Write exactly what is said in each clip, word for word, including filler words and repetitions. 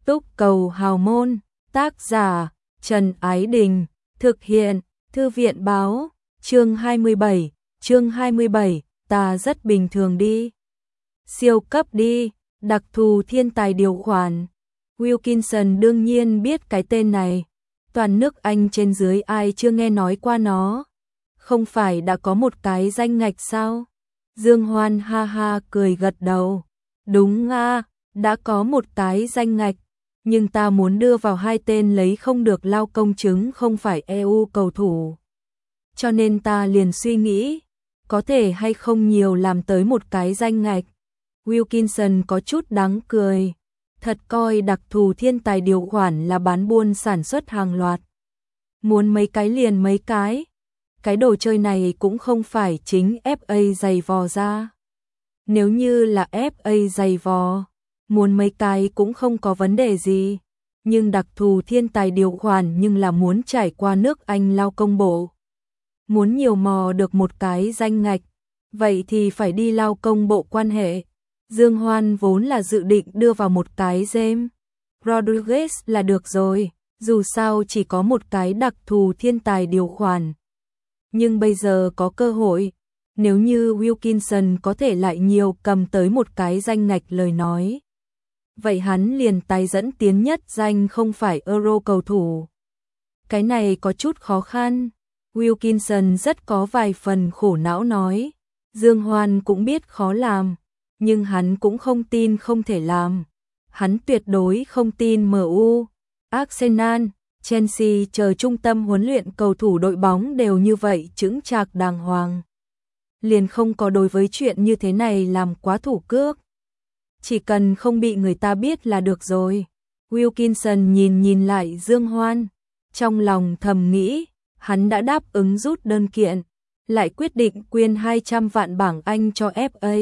Túc cầu hào môn, tác giả, Trần Ái Đình, thực hiện, Thư viện báo, chương hai mươi bảy, chương hai mươi bảy, ta rất bình thường đi. Siêu cấp đi, đặc thù thiên tài điều khoản. Wilkinson đương nhiên biết cái tên này, toàn nước Anh trên dưới ai chưa nghe nói qua nó. Không phải đã có một cái danh ngạch sao? Dương Hoan ha ha cười gật đầu. Đúng à, đã có một cái danh ngạch, nhưng ta muốn đưa vào hai tên lấy không được lao công chứng không phải e u cầu thủ. Cho nên ta liền suy nghĩ, có thể hay không nhiều làm tới một cái danh ngạch. Wilkinson có chút đáng cười, thật coi đặc thù thiên tài điều khoản là bán buôn sản xuất hàng loạt. Muốn mấy cái liền mấy cái, cái đồ chơi này cũng không phải chính ép a giày vò ra. Nếu như là ép a giày vò, muốn mấy cái cũng không có vấn đề gì, nhưng đặc thù thiên tài điều khoản nhưng là muốn trải qua nước Anh lao công bộ. Muốn nhiều mò được một cái danh ngạch, vậy thì phải đi lao công bộ quan hệ. Dương Hoan vốn là dự định đưa vào một cái James Rodriguez là được rồi, dù sao chỉ có một cái đặc thù thiên tài điều khoản. Nhưng bây giờ có cơ hội, nếu như Wilkinson có thể lại nhiều cầm tới một cái danh ngạch lời nói, vậy hắn liền tái dẫn tiến nhất danh không phải Euro cầu thủ. Cái này có chút khó khăn. Wilkinson rất có vài phần khổ não nói. Dương Hoan cũng biết khó làm, nhưng hắn cũng không tin không thể làm. Hắn tuyệt đối không tin em u, Arsenal, Chelsea chờ trung tâm huấn luyện cầu thủ đội bóng đều như vậy chững chạc đàng hoàng. Liền không có đối với chuyện như thế này làm quá thủ cước. Chỉ cần không bị người ta biết là được rồi. Wilkinson nhìn nhìn lại Dương Hoan, trong lòng thầm nghĩ, hắn đã đáp ứng rút đơn kiện, lại quyết định quyên hai trăm vạn bảng Anh cho ép a.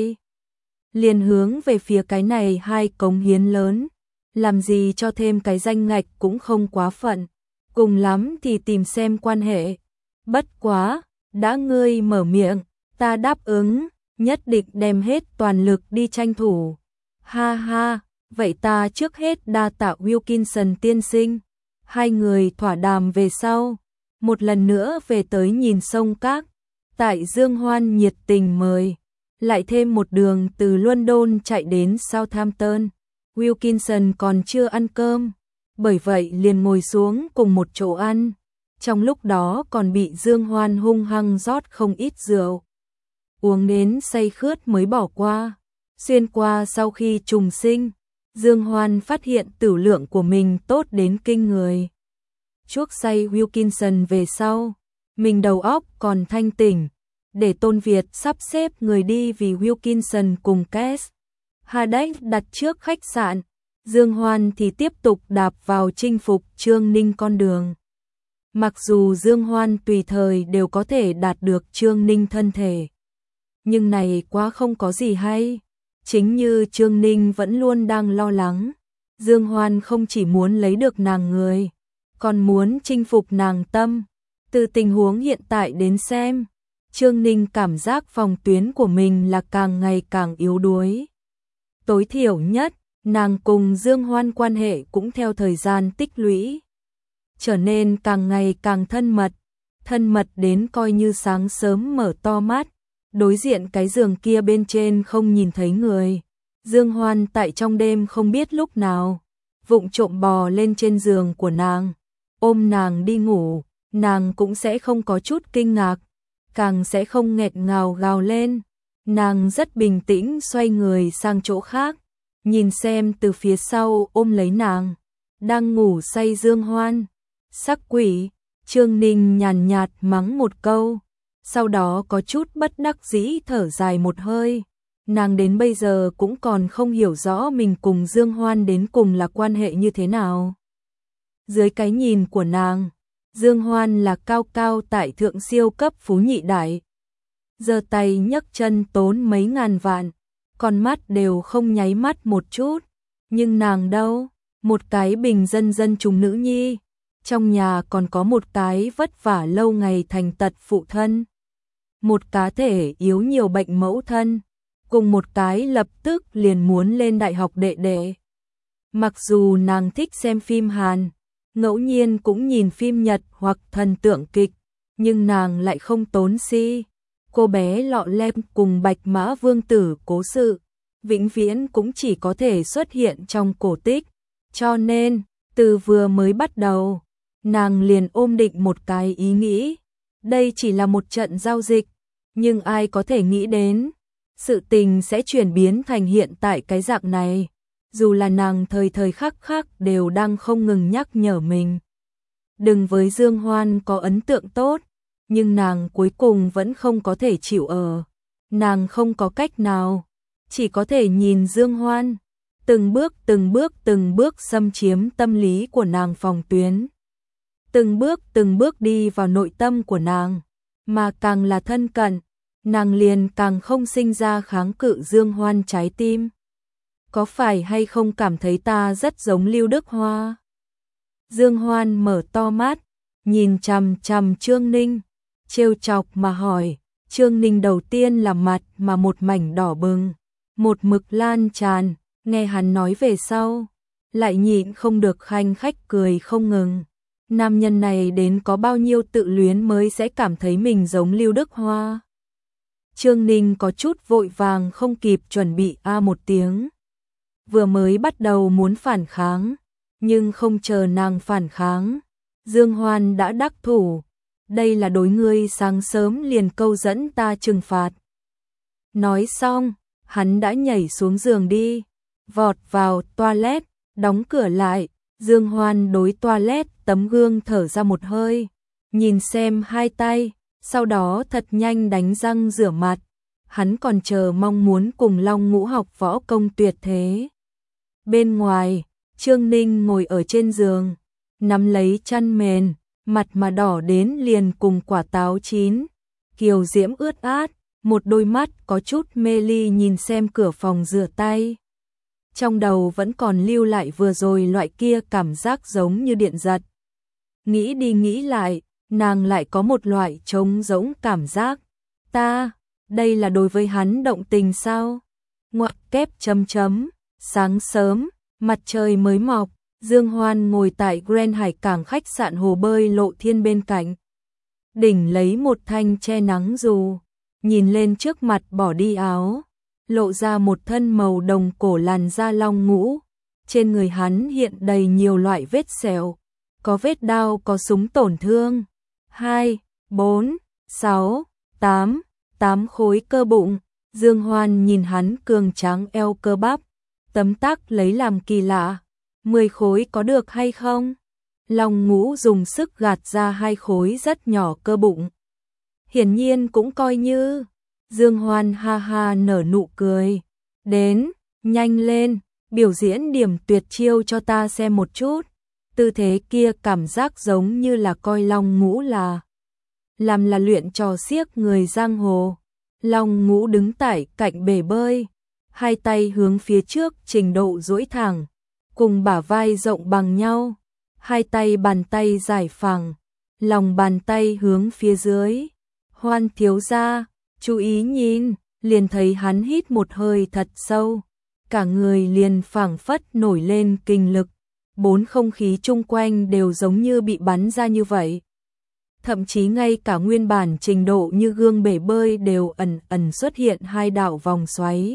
Liền hướng về phía cái này hai cống hiến lớn, làm gì cho thêm cái danh ngạch cũng không quá phận, cùng lắm thì tìm xem quan hệ. Bất quá, đã ngươi mở miệng, ta đáp ứng, nhất định đem hết toàn lực đi tranh thủ. Ha ha, vậy ta trước hết đa tạ Wilkinson tiên sinh. Hai người thỏa đàm về sau, một lần nữa về tới nhìn sông Các. Tại Dương Hoan nhiệt tình mời, lại thêm một đường từ London chạy đến Southampton. Wilkinson còn chưa ăn cơm, bởi vậy liền ngồi xuống cùng một chỗ ăn. Trong lúc đó còn bị Dương Hoan hung hăng rót không ít rượu. Uống đến say khướt mới bỏ qua. Xuyên qua sau khi trùng sinh, Dương Hoan phát hiện tửu lượng của mình tốt đến kinh người. Chuốc say Wilkinson về sau, mình đầu óc còn thanh tỉnh, để Tôn Việt sắp xếp người đi vì Wilkinson cùng Kes Haddock đặt trước khách sạn. Dương Hoan thì tiếp tục đạp vào chinh phục Trương Ninh con đường. Mặc dù Dương Hoan tùy thời đều có thể đạt được Trương Ninh thân thể, nhưng này quá không có gì hay. Chính như Trương Ninh vẫn luôn đang lo lắng, Dương Hoan không chỉ muốn lấy được nàng người, còn muốn chinh phục nàng tâm. Từ tình huống hiện tại đến xem, Trương Ninh cảm giác phòng tuyến của mình là càng ngày càng yếu đuối. Tối thiểu nhất, nàng cùng Dương Hoan quan hệ cũng theo thời gian tích lũy, trở nên càng ngày càng thân mật, thân mật đến coi như sáng sớm mở to mắt, đối diện cái giường kia bên trên không nhìn thấy người. Dương Hoan tại trong đêm không biết lúc nào, vụng trộm bò lên trên giường của nàng, ôm nàng đi ngủ, nàng cũng sẽ không có chút kinh ngạc, càng sẽ không nghẹt ngào gào lên. Nàng rất bình tĩnh xoay người sang chỗ khác, nhìn xem từ phía sau ôm lấy nàng, đang ngủ say Dương Hoan. Sắc quỷ, Trương Ninh nhàn nhạt mắng một câu, sau đó có chút bất đắc dĩ thở dài một hơi. Nàng đến bây giờ cũng còn không hiểu rõ mình cùng Dương Hoan đến cùng là quan hệ như thế nào. Dưới cái nhìn của nàng, Dương Hoan là cao cao tại thượng siêu cấp phú nhị đại. Giơ tay nhấc chân tốn mấy ngàn vạn, con mắt đều không nháy mắt một chút. Nhưng nàng đâu, một cái bình dân dân chúng nữ nhi, trong nhà còn có một cái vất vả lâu ngày thành tật phụ thân, một cá thể yếu nhiều bệnh mẫu thân, cùng một cái lập tức liền muốn lên đại học đệ đệ. Mặc dù nàng thích xem phim Hàn, ngẫu nhiên cũng nhìn phim Nhật hoặc thần tượng kịch, nhưng nàng lại không tốn si. Cô bé lọ lem cùng Bạch Mã Vương tử cố sự, vĩnh viễn cũng chỉ có thể xuất hiện trong cổ tích. Cho nên, từ vừa mới bắt đầu, nàng liền ôm định một cái ý nghĩ. Đây chỉ là một trận giao dịch, nhưng ai có thể nghĩ đến, sự tình sẽ chuyển biến thành hiện tại cái dạng này. Dù là nàng thời thời khắc khắc đều đang không ngừng nhắc nhở mình. Đừng với Dương Hoan có ấn tượng tốt, nhưng nàng cuối cùng vẫn không có thể chịu ở. Nàng không có cách nào, chỉ có thể nhìn Dương Hoan, từng bước từng bước từng bước xâm chiếm tâm lý của nàng phòng tuyến. Từng bước từng bước đi vào nội tâm của nàng, mà càng là thân cận, nàng liền càng không sinh ra kháng cự Dương Hoan trái tim. Có phải hay không cảm thấy ta rất giống Lưu Đức Hoa? Dương Hoan mở to mắt, nhìn chằm chằm Trương Ninh, trêu chọc mà hỏi. Trương Ninh đầu tiên là mặt mà một mảnh đỏ bừng, một mực lan tràn, nghe hắn nói về sau, lại nhịn không được khanh khách cười không ngừng. Nam nhân này đến có bao nhiêu tự luyến mới sẽ cảm thấy mình giống Lưu Đức Hoa? Trương Ninh có chút vội vàng không kịp chuẩn bị a một tiếng. Vừa mới bắt đầu muốn phản kháng, nhưng không chờ nàng phản kháng, Dương Hoan đã đắc thủ. Đây là đối ngươi sáng sớm liền câu dẫn ta trừng phạt. Nói xong, hắn đã nhảy xuống giường đi, vọt vào toilet, đóng cửa lại. Dương Hoan đối toilet tấm gương thở ra một hơi, nhìn xem hai tay, sau đó thật nhanh đánh răng rửa mặt. Hắn còn chờ mong muốn cùng Long Ngũ học võ công tuyệt thế. Bên ngoài, Trương Ninh ngồi ở trên giường, nắm lấy chăn mền, mặt mà đỏ đến liền cùng quả táo chín, kiều diễm ướt át, một đôi mắt có chút mê ly nhìn xem cửa phòng rửa tay. Trong đầu vẫn còn lưu lại vừa rồi loại kia cảm giác giống như điện giật. Nghĩ đi nghĩ lại, nàng lại có một loại trống rỗng cảm giác. Ta, đây là đối với hắn động tình sao? Ngoặc kép chấm chấm, sáng sớm, mặt trời mới mọc, Dương Hoan ngồi tại Grand Hải Cảng khách sạn hồ bơi Lộ Thiên bên cạnh. Đỉnh lấy một thanh che nắng dù, nhìn lên trước mặt bỏ đi áo, lộ ra một thân màu đồng cổ làn da long ngũ. Trên người hắn hiện đầy nhiều loại vết sẹo, có vết đao, có súng tổn thương. Hai, bốn, sáu, tám, tám khối cơ bụng. Dương Hoan nhìn hắn cường tráng eo cơ bắp, tấm tắc lấy làm kỳ lạ. Mười khối có được hay không? Long ngũ dùng sức gạt ra hai khối rất nhỏ cơ bụng. Hiển nhiên cũng coi như. Dương Hoan ha ha nở nụ cười. Đến, nhanh lên, biểu diễn điểm tuyệt chiêu cho ta xem một chút. Tư thế kia cảm giác giống như là coi Long ngũ là làm là luyện trò xiếc người giang hồ. Long ngũ đứng tại cạnh bể bơi, hai tay hướng phía trước trình độ duỗi thẳng, cùng bả vai rộng bằng nhau, hai tay bàn tay dài phẳng, lòng bàn tay hướng phía dưới. Hoan thiếu gia, chú ý nhìn, liền thấy hắn hít một hơi thật sâu, cả người liền phảng phất nổi lên kinh lực, bốn không khí chung quanh đều giống như bị bắn ra như vậy. Thậm chí ngay cả nguyên bản trình độ như gương bể bơi đều ẩn ẩn xuất hiện hai đạo vòng xoáy.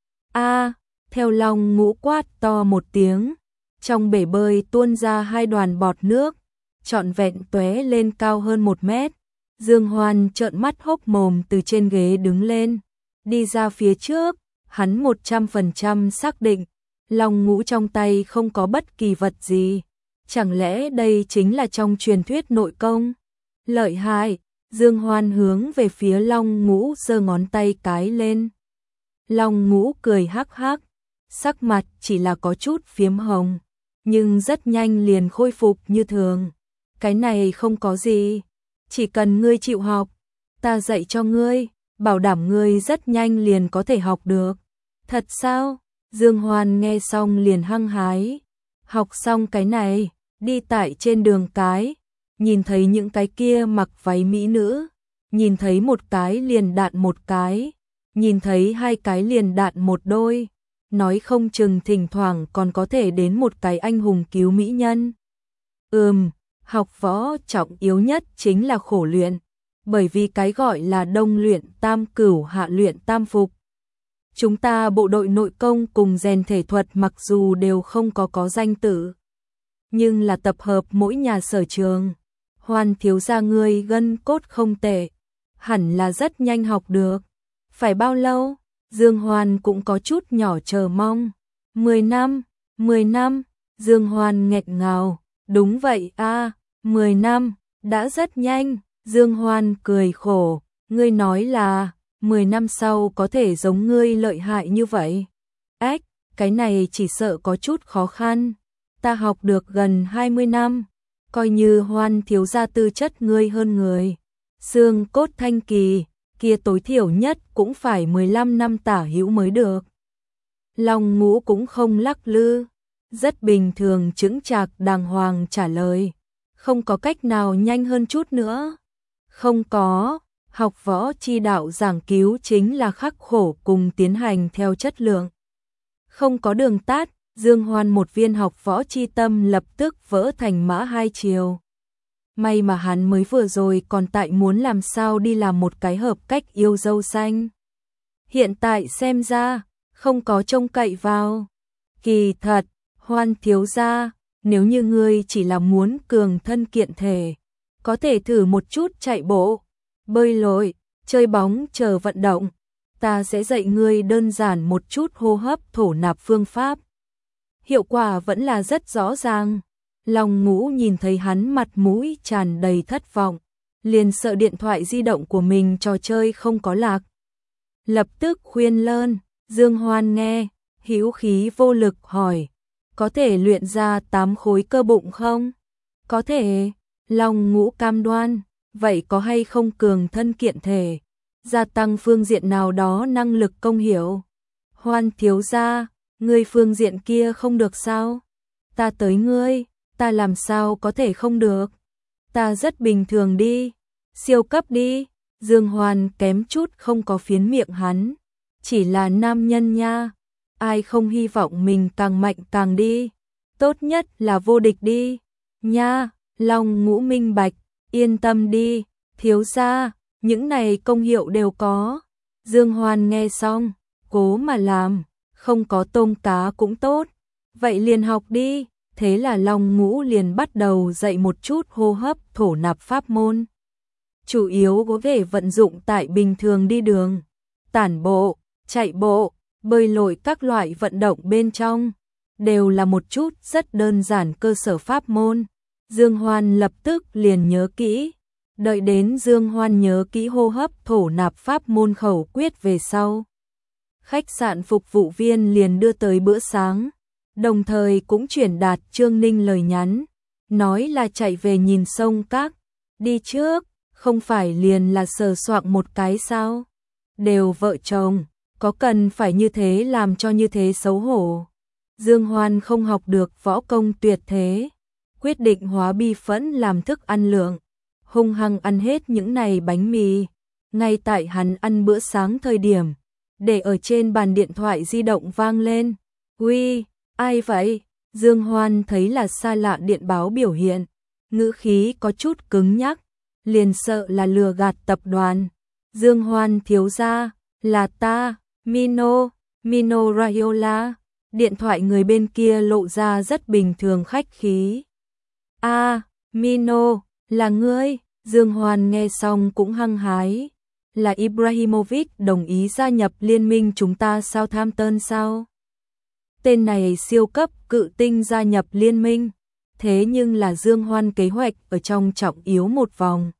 A, theo Long ngũ quát to một tiếng, trong bể bơi tuôn ra hai đoàn bọt nước, trọn vẹn tóe lên cao hơn một mét. Dương Hoan trợn mắt hốc mồm từ trên ghế đứng lên, đi ra phía trước, hắn một trăm phần trăm xác định, Long ngũ trong tay không có bất kỳ vật gì. Chẳng lẽ đây chính là trong truyền thuyết nội công? Lợi hại. Dương Hoan hướng về phía Long ngũ giơ ngón tay cái lên. Long ngũ cười hắc hắc, sắc mặt chỉ là có chút phiếm hồng, nhưng rất nhanh liền khôi phục như thường. Cái này không có gì, chỉ cần ngươi chịu học, ta dạy cho ngươi, bảo đảm ngươi rất nhanh liền có thể học được. Thật sao? Dương Hoan nghe xong liền hăng hái. Học xong cái này, đi tại trên đường cái, nhìn thấy những cái kia mặc váy mỹ nữ, nhìn thấy một cái liền đạn một cái, nhìn thấy hai cái liền đạn một đôi, nói không chừng thỉnh thoảng còn có thể đến một cái anh hùng cứu mỹ nhân. Ừm, học võ trọng yếu nhất chính là khổ luyện, bởi vì cái gọi là đông luyện tam cửu hạ luyện tam phục. Chúng ta bộ đội nội công cùng rèn thể thuật mặc dù đều không có có danh tự, nhưng là tập hợp mỗi nhà sở trường. Hoan thiếu gia ngươi gân cốt không tệ, hẳn là rất nhanh học được. Phải bao lâu? Dương Hoan cũng có chút nhỏ chờ mong. Mười năm, mười năm, Dương Hoan nghẹn ngào. Đúng vậy a, mười năm, đã rất nhanh. Dương Hoan cười khổ, ngươi nói là mười năm sau có thể giống ngươi lợi hại như vậy. Ách, cái này chỉ sợ có chút khó khăn. Ta học được gần hai mươi năm, coi như Hoan thiếu gia tư chất ngươi hơn người. Xương cốt thanh kỳ, kia tối thiểu nhất cũng phải mười lăm năm tả hữu mới được. Long Ngũ cũng không lắc lư, rất bình thường chững chạc đàng hoàng trả lời. Không có cách nào nhanh hơn chút nữa. Không có, học võ chi đạo giảng cứu chính là khắc khổ cùng tiến hành theo chất lượng. Không có đường tắt, Dương Hoan một viên học võ chi tâm lập tức vỡ thành mã hai chiều. May mà hắn mới vừa rồi còn tại muốn làm sao đi làm một cái hợp cách yêu dâu xanh. Hiện tại xem ra, không có trông cậy vào. Kỳ thật, Hoan thiếu gia, nếu như ngươi chỉ là muốn cường thân kiện thể, có thể thử một chút chạy bộ, bơi lội, chơi bóng chờ vận động. Ta sẽ dạy ngươi đơn giản một chút hô hấp thổ nạp phương pháp. Hiệu quả vẫn là rất rõ ràng. Long Ngũ nhìn thấy hắn mặt mũi tràn đầy thất vọng, liền sợ điện thoại di động của mình trò chơi không có lạc. Lập tức khuyên lơn, Dương Hoan nghe, hữu khí vô lực hỏi, có thể luyện ra tám khối cơ bụng không? Có thể, Long Ngũ cam đoan, vậy có hay không cường thân kiện thể, gia tăng phương diện nào đó năng lực công hiểu? Hoan thiếu gia, ngươi phương diện kia không được sao? Ta tới ngươi, ta làm sao có thể không được? Ta rất bình thường đi, siêu cấp đi. Dương Hoan kém chút không có phiến miệng hắn, chỉ là nam nhân nha, ai không hy vọng mình càng mạnh càng đi, tốt nhất là vô địch đi, nha. Long Ngũ minh bạch, yên tâm đi, thiếu gia, những này công hiệu đều có. Dương Hoan nghe xong, cố mà làm, không có tôm cá cũng tốt, vậy liền học đi. Thế là Long Ngũ liền bắt đầu dạy một chút hô hấp thổ nạp pháp môn. Chủ yếu có thể vận dụng tại bình thường đi đường, tản bộ, chạy bộ, bơi lội các loại vận động bên trong, đều là một chút rất đơn giản cơ sở pháp môn. Dương Hoan lập tức liền nhớ kỹ, đợi đến Dương Hoan nhớ kỹ hô hấp thổ nạp pháp môn khẩu quyết về sau. Khách sạn phục vụ viên liền đưa tới bữa sáng, đồng thời cũng chuyển đạt Trương Ninh lời nhắn, nói là chạy về nhìn sông các, đi trước, không phải liền là sờ soạng một cái sao? Đều vợ chồng, có cần phải như thế làm cho như thế xấu hổ. Dương Hoan không học được võ công tuyệt thế, quyết định hóa bi phẫn làm thức ăn lượng, hung hăng ăn hết những này bánh mì. Ngay tại hắn ăn bữa sáng thời điểm, để ở trên bàn điện thoại di động vang lên. Uy, ai vậy? Dương Hoan thấy là xa lạ điện báo biểu hiện, ngữ khí có chút cứng nhắc, liền sợ là lừa gạt tập đoàn. Dương Hoan thiếu gia, là ta, Mino, Mino Raiola. Điện thoại người bên kia lộ ra rất bình thường khách khí. A, à, Mino, là ngươi? Dương Hoan nghe xong cũng hăng hái. Là Ibrahimovic đồng ý gia nhập liên minh chúng ta Southampton sao? Tên này siêu cấp cự tinh gia nhập liên minh, thế nhưng là Dương Hoan kế hoạch ở trong trọng yếu một vòng.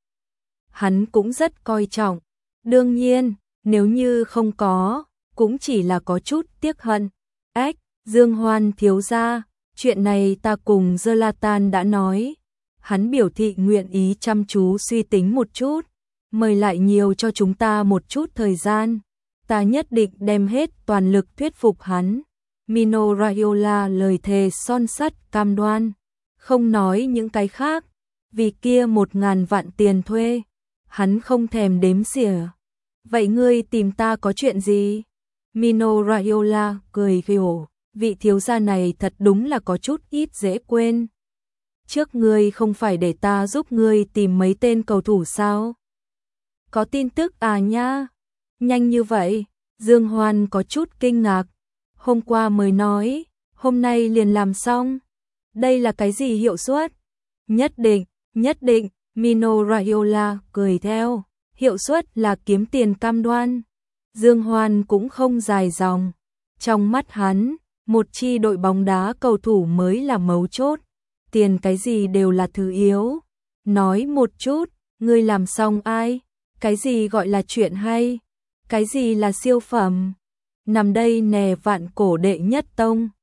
Hắn cũng rất coi trọng. Đương nhiên, nếu như không có, cũng chỉ là có chút tiếc hận. Ách, Dương Hoan thiếu gia, chuyện này ta cùng Zlatan đã nói. Hắn biểu thị nguyện ý chăm chú suy tính một chút, mời lại nhiều cho chúng ta một chút thời gian. Ta nhất định đem hết toàn lực thuyết phục hắn. Mino Raiola lời thề son sắt cam đoan, không nói những cái khác, vì kia một ngàn vạn tiền thuê, hắn không thèm đếm xỉa. Vậy ngươi tìm ta có chuyện gì? Mino Raiola cười khổ, vị thiếu gia này thật đúng là có chút ít dễ quên. Trước ngươi không phải để ta giúp ngươi tìm mấy tên cầu thủ sao? Có tin tức à nha? Nhanh như vậy? Dương Hoan có chút kinh ngạc. Hôm qua mới nói, hôm nay liền làm xong. Đây là cái gì hiệu suất? Nhất định, nhất định, Mino Raiola cười theo. Hiệu suất là kiếm tiền cam đoan. Dương Hoan cũng không dài dòng. Trong mắt hắn, một chi đội bóng đá cầu thủ mới là mấu chốt. Tiền cái gì đều là thứ yếu. Nói một chút, ngươi làm xong ai? Cái gì gọi là chuyện hay? Cái gì là siêu phẩm? Nằm đây nè vạn cổ đệ nhất tông.